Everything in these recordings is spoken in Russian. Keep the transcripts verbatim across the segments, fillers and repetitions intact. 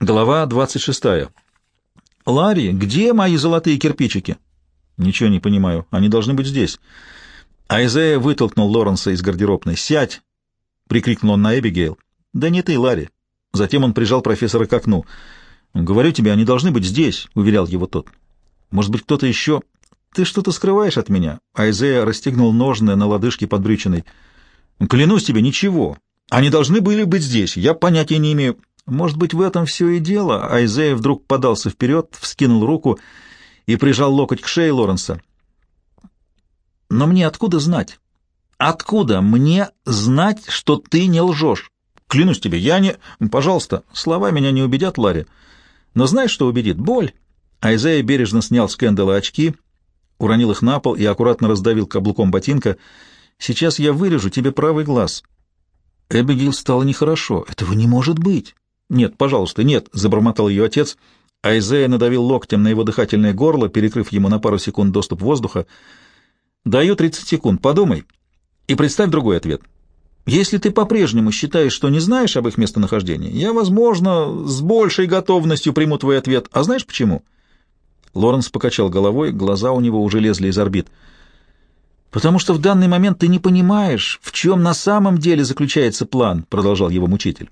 Глава двадцать шестая. «Ларри, где мои золотые кирпичики?» «Ничего не понимаю. Они должны быть здесь». Айзея вытолкнул Лоренса из гардеробной. «Сядь!» — прикрикнул он на Эбигейл. «Да не ты, Ларри». Затем он прижал профессора к окну. «Говорю тебе, они должны быть здесь», — уверял его тот. «Может быть, кто-то еще...» «Ты что-то скрываешь от меня?» Айзея расстегнул ножны на лодыжке под брючиной. «Клянусь тебе, ничего. Они должны были быть здесь. Я понятия не имею...» «Может быть, в этом все и дело?» Айзея вдруг подался вперед, вскинул руку и прижал локоть к шее Лоренса. «Но мне откуда знать? Откуда мне знать, что ты не лжешь? Клянусь тебе, я не... Пожалуйста, слова меня не убедят, Ларри. Но знаешь, что убедит? Боль!» Айзея бережно снял с Кэндалла очки, уронил их на пол и аккуратно раздавил каблуком ботинка. «Сейчас я вырежу тебе правый глаз». Эбигейл стало нехорошо. «Этого не может быть!» «Нет, пожалуйста, нет», — забормотал ее отец. Айзея надавил локтем на его дыхательное горло, перекрыв ему на пару секунд доступ воздуха. «Даю тридцать секунд. Подумай и представь другой ответ. Если ты по-прежнему считаешь, что не знаешь об их местонахождении, я, возможно, с большей готовностью приму твой ответ. А знаешь почему?» Лоренс покачал головой, глаза у него уже лезли из орбит. «Потому что в данный момент ты не понимаешь, в чем на самом деле заключается план», — продолжал его мучитель.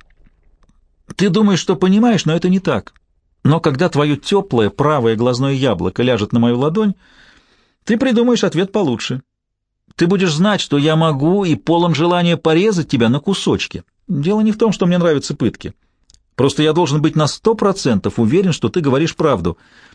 «Ты думаешь, что понимаешь, но это не так. Но когда твое теплое правое глазное яблоко ляжет на мою ладонь, ты придумаешь ответ получше. Ты будешь знать, что я могу и полон желания порезать тебя на кусочки. Дело не в том, что мне нравятся пытки. Просто я должен быть на сто процентов уверен, что ты говоришь правду.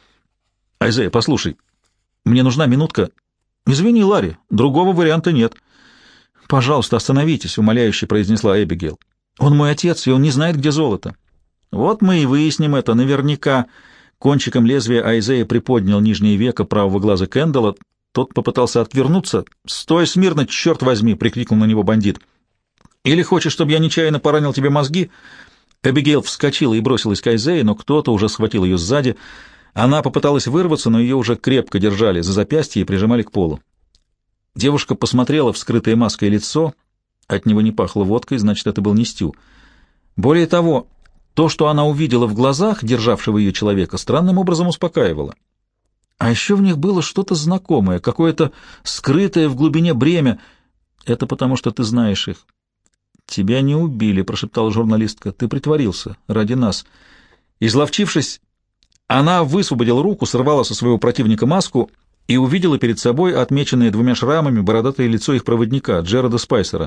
Айзея, послушай, мне нужна минутка. Извини, Ларри, другого варианта нет». «Пожалуйста, остановитесь», — умоляюще произнесла Эбигейл. «Он мой отец, и он не знает, где золото». «Вот мы и выясним это наверняка». Кончиком лезвия Айзея приподнял нижнее веко правого глаза Кэндалла. Тот попытался отвернуться. «Стой смирно, черт возьми!» — прикрикнул на него бандит. «Или хочешь, чтобы я нечаянно поранил тебе мозги?» Эбигейл вскочила и бросилась к Айзее, но кто-то уже схватил ее сзади. Она попыталась вырваться, но ее уже крепко держали за запястье и прижимали к полу. Девушка посмотрела в скрытое маской лицо. От него не пахло водкой, значит, это был не Стю. Более того, то, что она увидела в глазах державшего ее человека, странным образом успокаивало. А еще в них было что-то знакомое, какое-то скрытое в глубине бремя. «Это потому, что ты знаешь их». «Тебя не убили», — прошептала журналистка. «Ты притворился ради нас». Изловчившись, она высвободила руку, сорвала со своего противника маску и увидела перед собой отмеченное двумя шрамами бородатое лицо их проводника, Джерода Спайсера.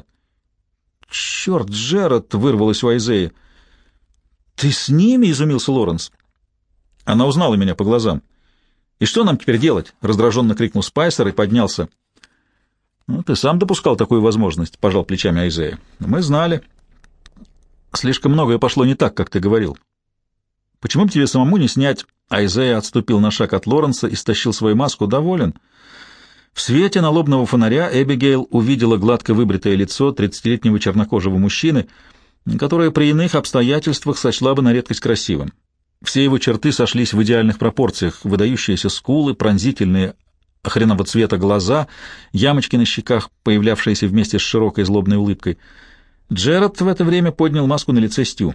«Черт, Джерод!» — вырвалось у Айзеи. «Ты с ними?» — изумился Лоренс. Она узнала меня по глазам. «И что нам теперь делать?» — раздраженно крикнул Спайсер и поднялся. «Ну, ты сам допускал такую возможность», — пожал плечами Айзея. «Мы знали. Слишком многое пошло не так, как ты говорил. Почему бы тебе самому не снять?» Айзея отступил на шаг от Лоренса и стащил свою маску. «Доволен?» В свете налобного фонаря Эбигейл увидела гладко выбритое лицо тридцатилетнего чернокожего мужчины, которое при иных обстоятельствах сочла бы на редкость красивым. Все его черты сошлись в идеальных пропорциях: выдающиеся скулы, пронзительные охренного цвета глаза, ямочки на щеках, появлявшиеся вместе с широкой злобной улыбкой. Джерод в это время поднял маску на лице Стю.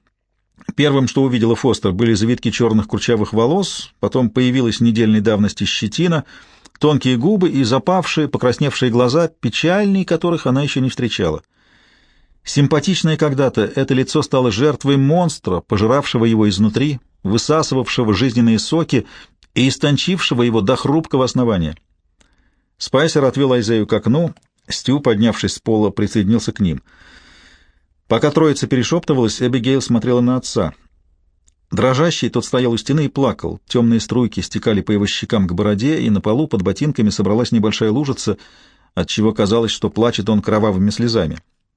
Первым, что увидела Фостер, были завитки черных курчавых волос, потом появилась недельной давности щетина, тонкие губы и запавшие, покрасневшие глаза, печальней которых она еще не встречала. Симпатичное когда-то, это лицо стало жертвой монстра, пожиравшего его изнутри, высасывавшего жизненные соки и истончившего его до хрупкого основания. Спайсер отвел Айзею к окну, Стю, поднявшись с пола, присоединился к ним. Пока троица перешептывалась, Эбигейл смотрела на отца. Дрожащий тот стоял у стены и плакал. Темные струйки стекали по его щекам к бороде, и на полу под ботинками собралась небольшая лужица, отчего казалось, что плачет он кровавыми слезами.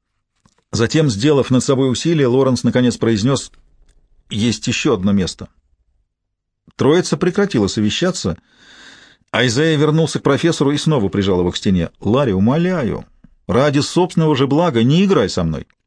Затем, сделав над собой усилие, Лоренс наконец произнес: «Есть еще одно место». Троица прекратила совещаться. Айзея вернулся к профессору и снова прижал его к стене. «Ларри, умоляю, ради собственного же блага не играй со мной.